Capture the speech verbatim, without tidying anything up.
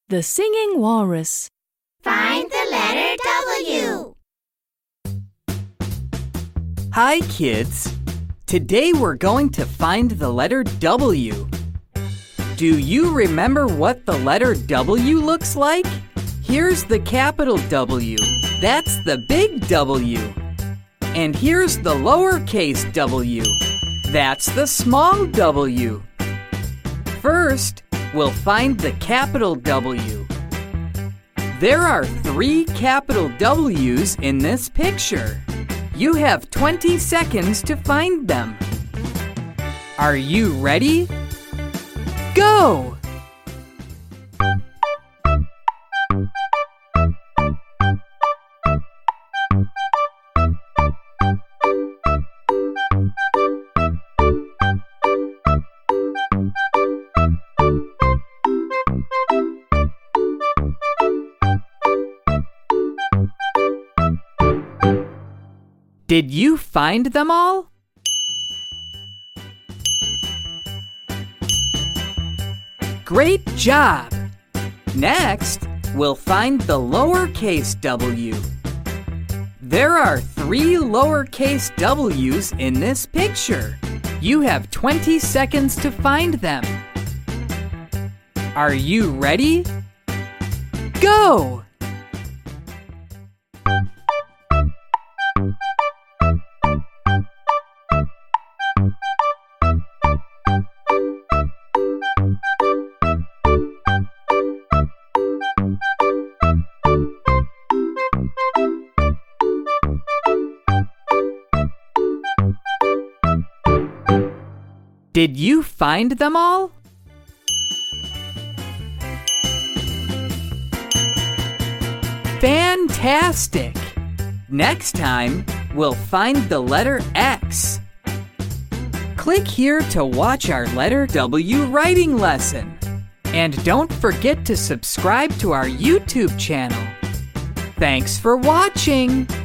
The Singing Walrus. Find the letter W. Hi, kids. Today we're going to find the letter W. Do you remember what the letter W looks like? Here's the capital W. That's the big W. And here's the lowercase w. That's the small w. First, we'll find the capital W. There are three capital W's in this picture. You have twenty seconds to find them. Are you ready? Go! Did you find them all? Great job! Next, we'll find the lowercase w. There are three lowercase w's in this picture. You have twenty seconds to find them. Are you ready? Go! Did you find them all? Fantastic! Next time, we'll find the letter X. Click here to watch our letter W writing lesson. And don't forget to subscribe to our YouTube channel. Thanks for watching!